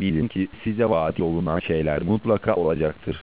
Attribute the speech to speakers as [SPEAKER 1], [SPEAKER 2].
[SPEAKER 1] bilin ki size vaat olunan şeyler mutlaka olacaktır.